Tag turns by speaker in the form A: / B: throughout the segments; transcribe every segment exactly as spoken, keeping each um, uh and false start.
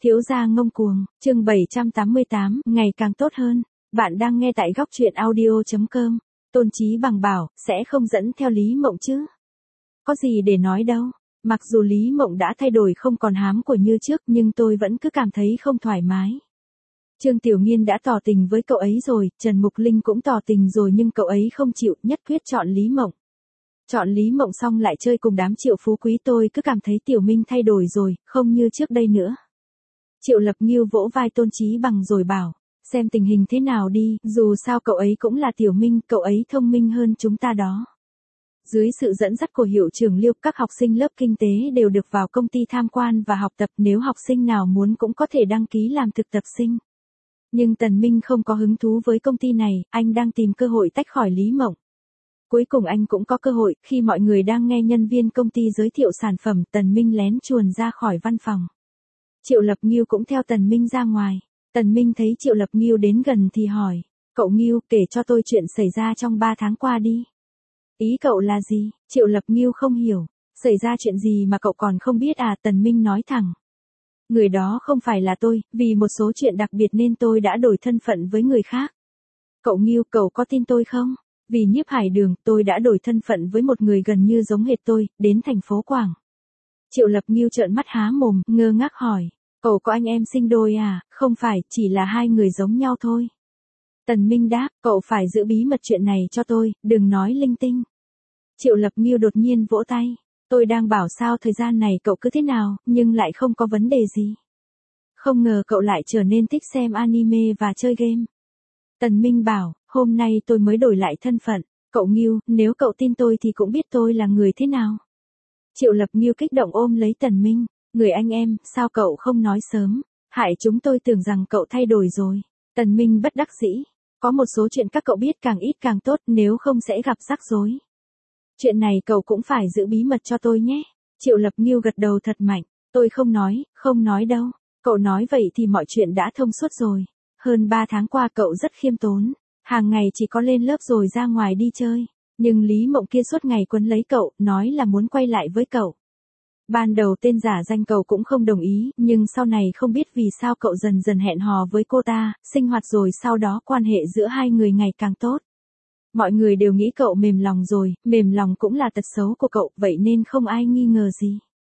A: Thiếu gia ngông cuồng, chương bảy trăm tám mươi tám, ngày càng tốt hơn. Bạn đang nghe tại góc truyện audio chấm com. Tôn Chí Bằng bảo, sẽ không dẫn theo Lý Mộng chứ? Có gì để nói đâu. Mặc dù Lý Mộng đã thay đổi không còn hám của như trước nhưng tôi vẫn cứ cảm thấy không thoải mái. Trương Tiểu Nghiên đã tỏ tình với cậu ấy rồi, Trần Mục Linh cũng tỏ tình rồi nhưng cậu ấy không chịu, nhất quyết chọn Lý Mộng. Chọn Lý Mộng xong lại chơi cùng đám Triệu Phú Quý, tôi cứ cảm thấy Tiểu Minh thay đổi rồi, không như trước đây nữa. Triệu Lập Ngưu vỗ vai Tôn Chí Bằng rồi bảo, xem tình hình thế nào đi, dù sao cậu ấy cũng là Tiểu Minh, cậu ấy thông minh hơn chúng ta đó. Dưới sự dẫn dắt của hiệu trưởng Liêu, các học sinh lớp kinh tế đều được vào công ty tham quan và học tập, nếu học sinh nào muốn cũng có thể đăng ký làm thực tập sinh. Nhưng Tần Minh không có hứng thú với công ty này, anh đang tìm cơ hội tách khỏi Lý Mộng. Cuối cùng anh cũng có cơ hội, khi mọi người đang nghe nhân viên công ty giới thiệu sản phẩm, Tần Minh lén chuồn ra khỏi văn phòng. Triệu Lập Ngưu cũng theo Tần Minh ra ngoài. Tần Minh thấy Triệu Lập Ngưu đến gần thì hỏi, cậu Ngưu, kể cho tôi chuyện xảy ra trong ba tháng qua đi. Ý cậu là gì? Triệu Lập Ngưu không hiểu. Xảy ra chuyện gì mà cậu còn không biết à? Tần Minh nói thẳng. Người đó không phải là tôi, vì một số chuyện đặc biệt nên tôi đã đổi thân phận với người khác. Cậu Ngưu, cậu có tin tôi không? Vì Nhiếp Hải Đường, tôi đã đổi thân phận với một người gần như giống hệt tôi, đến thành phố Quảng. Triệu Lập Ngưu trợn mắt há mồm, ngơ ngác hỏi, cậu có anh em sinh đôi à? Không phải, chỉ là hai người giống nhau thôi. Tần Minh đáp, cậu phải giữ bí mật chuyện này cho tôi, đừng nói linh tinh. Triệu Lập Ngưu đột nhiên vỗ tay, tôi đang bảo sao thời gian này cậu cứ thế nào, nhưng lại không có vấn đề gì. Không ngờ cậu lại trở nên thích xem anime và chơi game. Tần Minh bảo, hôm nay tôi mới đổi lại thân phận, cậu Ngưu, nếu cậu tin tôi thì cũng biết tôi là người thế nào. Triệu Lập Ngưu kích động ôm lấy Tần Minh, người anh em, sao cậu không nói sớm, hại chúng tôi tưởng rằng cậu thay đổi rồi. Tần Minh bất đắc dĩ, có một số chuyện các cậu biết càng ít càng tốt, nếu không sẽ gặp rắc rối. Chuyện này cậu cũng phải giữ bí mật cho tôi nhé. Triệu Lập Ngưu gật đầu thật mạnh, tôi không nói, không nói đâu. Cậu nói vậy thì mọi chuyện đã thông suốt rồi. Hơn ba tháng qua cậu rất khiêm tốn, hàng ngày chỉ có lên lớp rồi ra ngoài đi chơi. Nhưng Lý Mộng kia suốt ngày quấn lấy cậu, nói là muốn quay lại với cậu. Ban đầu tên giả danh cậu cũng không đồng ý, nhưng sau này không biết vì sao cậu dần dần hẹn hò với cô ta, sinh hoạt rồi sau đó quan hệ giữa hai người ngày càng tốt. Mọi người đều nghĩ cậu mềm lòng rồi, mềm lòng cũng là tật xấu của cậu, vậy nên không ai nghi ngờ gì.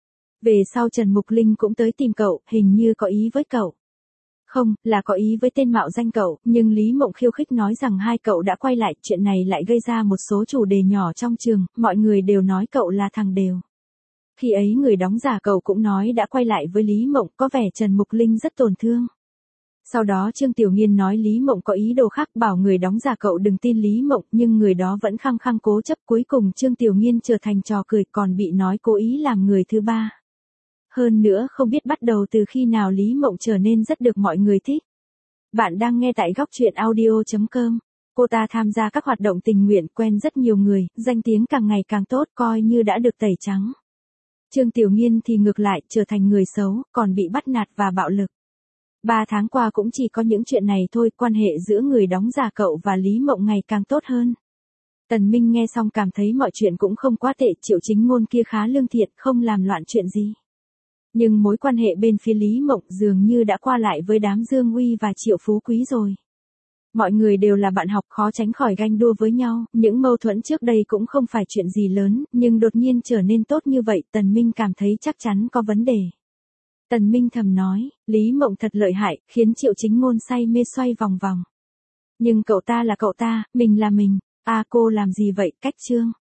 A: Về sau Trần Mục Linh cũng tới tìm cậu, hình như có ý với cậu. Không, là có ý với tên mạo danh cậu, nhưng Lý Mộng khiêu khích nói rằng hai cậu đã quay lại, chuyện này lại gây ra một số chủ đề nhỏ trong trường, mọi người đều nói cậu là thằng đều. Khi ấy người đóng giả cậu cũng nói đã quay lại với Lý Mộng, có vẻ Trần Mục Linh rất tổn thương. Sau đó Trương Tiểu Nghiên nói Lý Mộng có ý đồ khác, bảo người đóng giả cậu đừng tin Lý Mộng, nhưng người đó vẫn khăng khăng cố chấp, cuối cùng Trương Tiểu Nghiên trở thành trò cười, còn bị nói cố ý làm người thứ ba. Hơn nữa không biết bắt đầu từ khi nào Lý Mộng trở nên rất được mọi người thích. Bạn đang nghe tại góc truyện audio chấm com. Cô ta tham gia các hoạt động tình nguyện, quen rất nhiều người, danh tiếng càng ngày càng tốt, coi như đã được tẩy trắng. Trương Tiểu Nghiên thì ngược lại, trở thành người xấu, còn bị bắt nạt và bạo lực. Ba tháng qua cũng chỉ có những chuyện này thôi, quan hệ giữa người đóng giả cậu và Lý Mộng ngày càng tốt hơn. Tần Minh nghe xong cảm thấy mọi chuyện cũng không quá tệ, Triệu Chính Ngôn kia khá lương thiện, không làm loạn chuyện gì. Nhưng mối quan hệ bên phía Lý Mộng dường như đã qua lại với đám Dương Uy và Triệu Phú Quý rồi. Mọi người đều là bạn học, khó tránh khỏi ganh đua với nhau, những mâu thuẫn trước đây cũng không phải chuyện gì lớn, nhưng đột nhiên trở nên tốt như vậy, Tần Minh cảm thấy chắc chắn có vấn đề. Tần Minh thầm nói, Lý Mộng thật lợi hại, khiến Triệu Chính Ngôn say mê xoay vòng vòng. Nhưng cậu ta là cậu ta, mình là mình, a à, cô làm gì vậy, cách chương.